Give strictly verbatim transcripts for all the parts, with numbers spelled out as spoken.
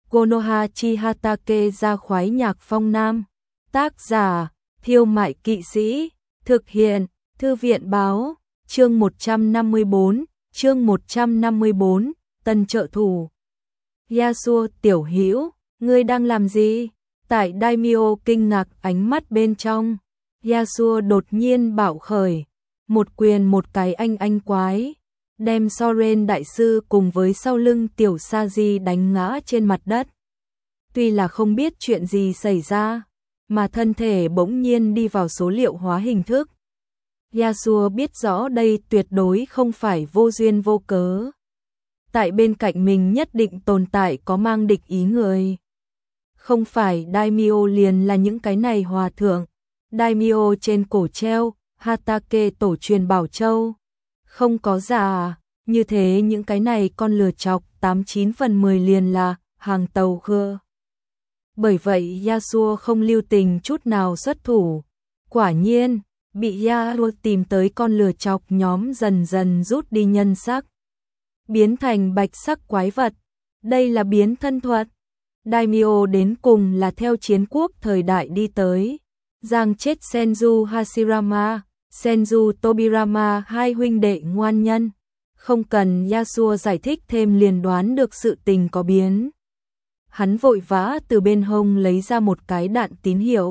Konoha Chihatake ra khoái nhạc phong nam. Tác giả, Thiêu Mại Kỵ Sĩ. Thực hiện, Thư viện Báo. Chương một trăm năm mươi bốn, chương một trăm năm mươi bốn, Tân trợ thủ. Yasuo tiểu hữu, ngươi đang làm gì? Tại Daimyo kinh ngạc ánh mắt bên trong. Yasuo đột nhiên bạo khởi, một quyền một cái anh anh quái, đem Soren đại sư cùng với sau lưng tiểu Saji đánh ngã trên mặt đất. Tuy là không biết chuyện gì xảy ra, mà thân thể bỗng nhiên đi vào số liệu hóa hình thức. Yasuo biết rõ đây tuyệt đối không phải vô duyên vô cớ. Tại bên cạnh mình nhất định tồn tại có mang địch ý người. Không phải Daimyo liền là những cái này hòa thượng. Daimyo trên cổ treo, Hatake tổ truyền bảo châu. Không có giả, như thế những cái này con lừa chọc tám chín phần mười liền là hàng tàu gơ. Bởi vậy Yasuo không lưu tình chút nào xuất thủ. Quả nhiên, bị Yasuo tìm tới con lừa chọc nhóm dần dần rút đi nhân sắc, biến thành bạch sắc quái vật. Đây là biến thân thuật. Daimyo đến cùng là theo chiến quốc thời đại đi tới, giang chết Senju Hashirama, Senju Tobirama hai huynh đệ ngoan nhân. Không cần Yasuo giải thích thêm liền đoán được sự tình có biến. Hắn vội vã từ bên hông lấy ra một cái đạn tín hiệu,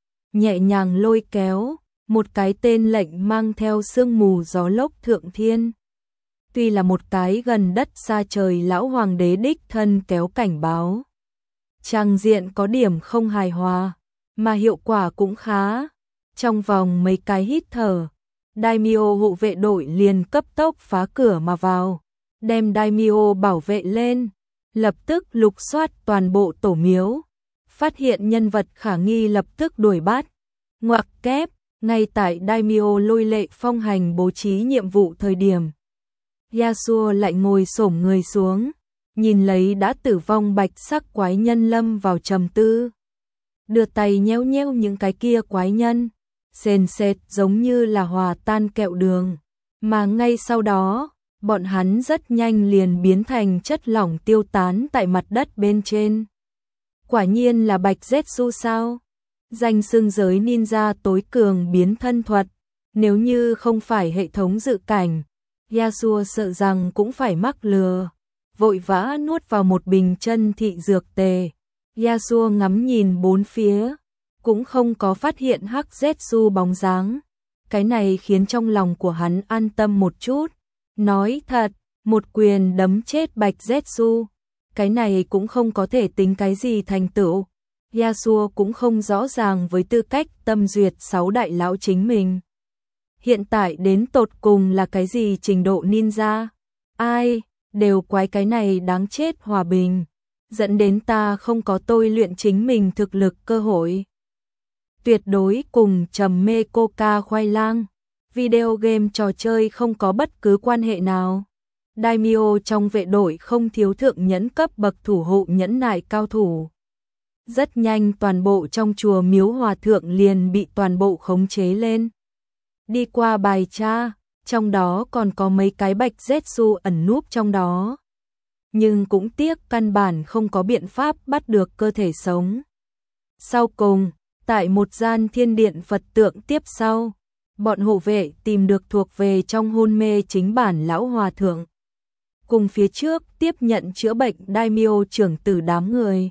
nhẹ nhàng lôi kéo, một cái tên lệnh mang theo sương mù gió lốc thượng thiên. Tuy là một cái gần đất xa trời lão hoàng đế đích thân kéo cảnh báo, trang diện có điểm không hài hòa, mà hiệu quả cũng khá. Trong vòng mấy cái hít thở, Daimyo hộ vệ đội liền cấp tốc phá cửa mà vào, đem Daimyo bảo vệ lên, lập tức lục soát toàn bộ tổ miếu, phát hiện nhân vật khả nghi lập tức đuổi bắt. Ngoặc kép, ngay tại Daimyo lôi lệ phong hành bố trí nhiệm vụ thời điểm, Yasuo lại ngồi xổm người xuống, nhìn lấy đã tử vong bạch sắc quái nhân lâm vào trầm tư. Đưa tay nhéo nhéo những cái kia quái nhân, sền sệt giống như là hòa tan kẹo đường, mà ngay sau đó, bọn hắn rất nhanh liền biến thành chất lỏng tiêu tán tại mặt đất bên trên. Quả nhiên là Bạch Zetsu sao? Danh xưng giới ninja tối cường biến thân thuật, nếu như không phải hệ thống dự cảnh, Yasuo sợ rằng cũng phải mắc lừa, vội vã nuốt vào một bình chân thị dược tề. Yasuo ngắm nhìn bốn phía, cũng không có phát hiện Hắc Zetsu bóng dáng. Cái này khiến trong lòng của hắn an tâm một chút. Nói thật, một quyền đấm chết Bạch Zetsu, cái này cũng không có thể tính cái gì thành tựu. Yasuo cũng không rõ ràng với tư cách tâm duyệt sáu đại lão chính mình. Hiện tại đến tột cùng là cái gì trình độ ninja? Ai, đều quái cái này đáng chết hòa bình, dẫn đến ta không có tôi luyện chính mình thực lực cơ hội. Tuyệt đối cùng trầm mê coca khoai lang, video game trò chơi không có bất cứ quan hệ nào. Daimyo trong vệ đội không thiếu thượng nhẫn cấp bậc thủ hộ nhẫn nại cao thủ. Rất nhanh toàn bộ trong chùa miếu hòa thượng liền bị toàn bộ khống chế lên. Đi qua bài tra, trong đó còn có mấy cái Bạch Zetsu ẩn núp trong đó. Nhưng cũng tiếc căn bản không có biện pháp bắt được cơ thể sống. Sau cùng, tại một gian thiên điện Phật tượng tiếp sau, bọn hộ vệ tìm được thuộc về trong hôn mê chính bản lão hòa thượng. Cùng phía trước tiếp nhận chữa bệnh Daimyo trưởng tử đám người.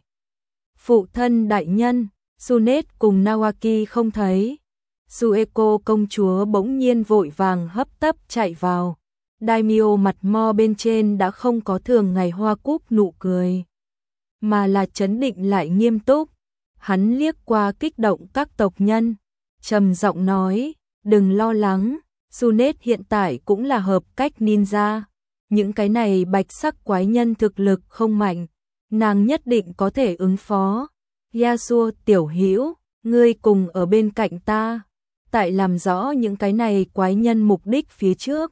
Phụ thân đại nhân, Sunet cùng Nawaki không thấy. Sueko công chúa bỗng nhiên vội vàng hấp tấp chạy vào. Daimyo mặt mo bên trên đã không có thường ngày hoa cúc nụ cười, mà là trấn định lại nghiêm túc. Hắn liếc qua kích động các tộc nhân, trầm giọng nói, đừng lo lắng, Sunet hiện tại cũng là hợp cách ninja. Những cái này bạch sắc quái nhân thực lực không mạnh, nàng nhất định có thể ứng phó. Yasuo tiểu hữu, ngươi cùng ở bên cạnh ta, tại làm rõ những cái này quái nhân mục đích phía trước.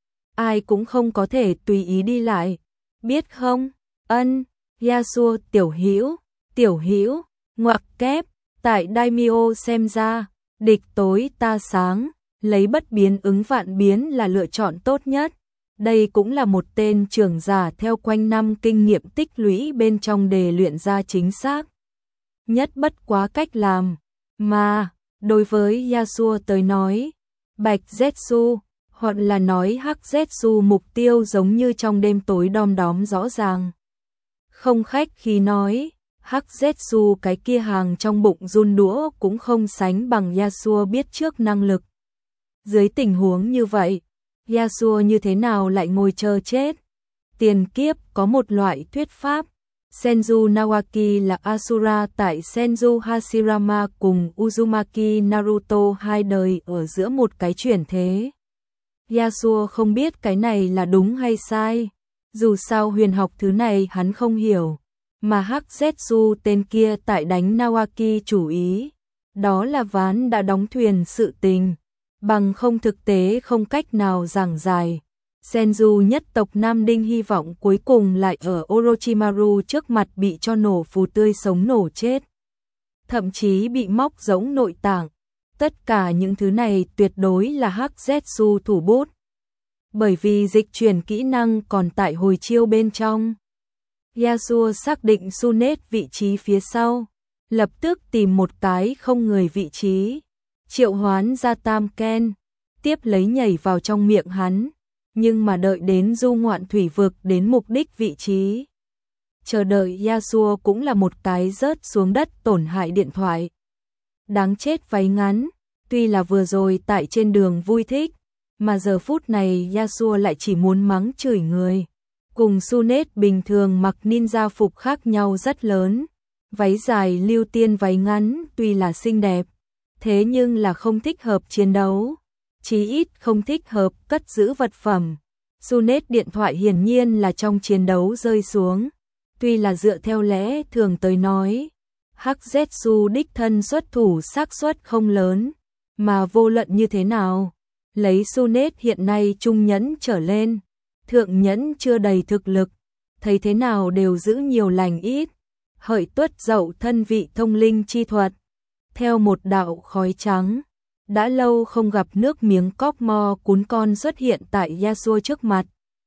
Ai cũng không có thể tùy ý đi lại, biết không? Ân, Yasuo tiểu hữu, tiểu hữu, ngoặc kép, tại Daimyo xem ra, địch tối ta sáng, lấy bất biến ứng vạn biến là lựa chọn tốt nhất. Đây cũng là một tên trưởng giả theo quanh năm kinh nghiệm tích lũy bên trong để luyện ra chính xác nhất bất quá cách làm. Mà, đối với Yasuo tới nói, Bạch Zetsu, hoặc là nói Hắc Zetsu mục tiêu giống như trong đêm tối đom đóm rõ ràng. Không khách khi nói, Hắc Zetsu cái kia hàng trong bụng run đũa cũng không sánh bằng Yasuo biết trước năng lực. Dưới tình huống như vậy, Yasuo như thế nào lại ngồi chờ chết? Tiền kiếp có một loại thuyết pháp, Senju Nawaki là Asura tại Senju Hashirama cùng Uzumaki Naruto hai đời ở giữa một cái chuyển thế. Yasuo không biết cái này là đúng hay sai, dù sao huyền học thứ này hắn không hiểu, mà Hắc Zetsu tên kia tại đánh Nawaki chủ ý, đó là ván đã đóng thuyền sự tình, bằng không thực tế không cách nào giảng giải. Senju nhất tộc Nam Đinh hy vọng cuối cùng lại ở Orochimaru trước mặt bị cho nổ phù tươi sống nổ chết. Thậm chí bị móc rỗng nội tạng. Tất cả những thứ này tuyệt đối là Hắc Zetsu thủ bút. Bởi vì dịch chuyển kỹ năng còn tại hồi chiêu bên trong. Yasuo xác định Tsunade vị trí phía sau, lập tức tìm một cái không người vị trí, triệu hoán ra Tam Ken, tiếp lấy nhảy vào trong miệng hắn. Nhưng mà đợi đến du ngoạn thủy vực đến mục đích vị trí. Chờ đợi Yasuo cũng là một cái rớt xuống đất tổn hại điện thoại. Đáng chết váy ngắn, tuy là vừa rồi tại trên đường vui thích, mà giờ phút này Yasuo lại chỉ muốn mắng chửi người. Cùng Tsunade bình thường mặc ninja phục khác nhau rất lớn. Váy dài lưu tiên váy ngắn tuy là xinh đẹp, thế nhưng là không thích hợp chiến đấu. Chí ít không thích hợp cất giữ vật phẩm. Tsunade điện thoại hiển nhiên là trong chiến đấu rơi xuống. Tuy là dựa theo lẽ thường tới nói, Hắc Zetsu đích thân xuất thủ xác suất không lớn, mà vô luận như thế nào, lấy Tsunade hiện nay trung nhẫn trở lên, thượng nhẫn chưa đầy thực lực, thấy thế nào đều giữ nhiều lành ít. Hợi tuất dậu thân vị thông linh chi thuật, theo một đạo khói trắng. Đã lâu không gặp nước miếng cóc mo cún con xuất hiện tại Yasuo trước mặt.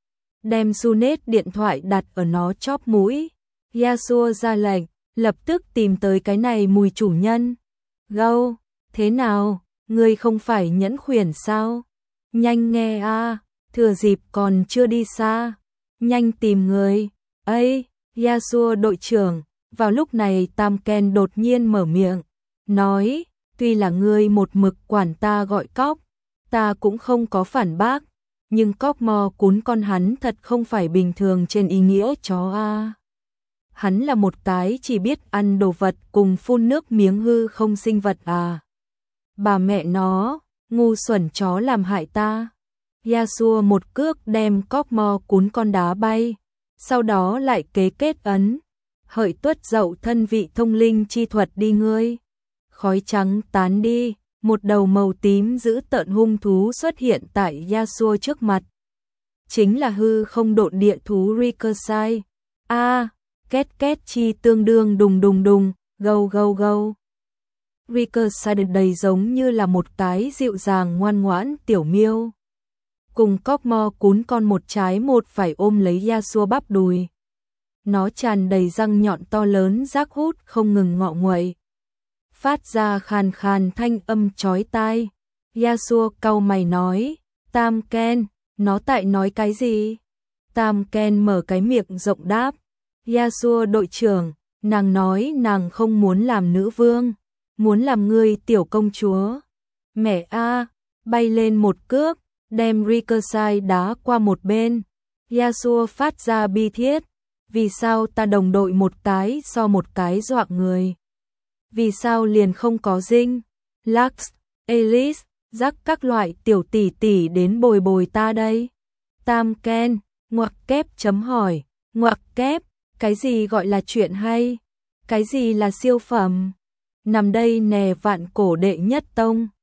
Đem Tsunade điện thoại đặt ở nó chóp mũi. Yasuo ra lệnh, lập tức tìm tới cái này mùi chủ nhân. Gâu, thế nào, ngươi không phải nhẫn khuyển sao? Nhanh nghe a, thừa dịp còn chưa đi xa. Nhanh tìm người. Ây, Yasuo đội trưởng, vào lúc này Tam Ken đột nhiên mở miệng, nói. Tuy là ngươi một mực quản ta gọi cóc, ta cũng không có phản bác, nhưng cóc mo cún con hắn thật không phải bình thường trên ý nghĩa chó a. Hắn là một cái chỉ biết ăn đồ vật cùng phun nước miếng hư không sinh vật à. Bà mẹ nó, ngu xuẩn chó làm hại ta. Yasuo một cước đem cóc mo cún con đá bay, sau đó lại kế kết ấn. Hợi tuất dậu thân vị thông linh chi thuật đi ngươi. Khói trắng tán đi, một đầu màu tím dữ tợn hung thú xuất hiện tại Yasuo trước mặt. Chính là hư không độn địa thú Ricochet. A, à, két két chi tương đương đùng đùng đùng, gâu gâu gâu. Ricochet đầy giống như là một cái dịu dàng ngoan ngoãn tiểu miêu. Cùng cóc mo cún con một trái một phải ôm lấy Yasuo bắp đùi. Nó tràn đầy răng nhọn to lớn rác hút không ngừng ngọ nguậy. Phát ra khàn khàn thanh âm chói tai. Yasuo cau mày nói, Tam Ken, nó tại nói cái gì? Tam Ken mở cái miệng rộng đáp, Yasuo đội trưởng, nàng nói nàng không muốn làm nữ vương, muốn làm ngươi tiểu công chúa. Mẹ a, bay lên một cước, đem Ricochet đá qua một bên. Yasuo phát ra bi thiết, vì sao ta đồng đội một cái so một cái dọa người? Vì sao liền không có Dinh, Lux, Alice, rắc các loại tiểu tỷ tỷ đến bồi bồi ta đây? Tam Ken, ngoặc kép chấm hỏi, ngoặc kép, cái gì gọi là chuyện hay? Cái gì là siêu phẩm? Nằm đây nè vạn cổ đệ nhất tông.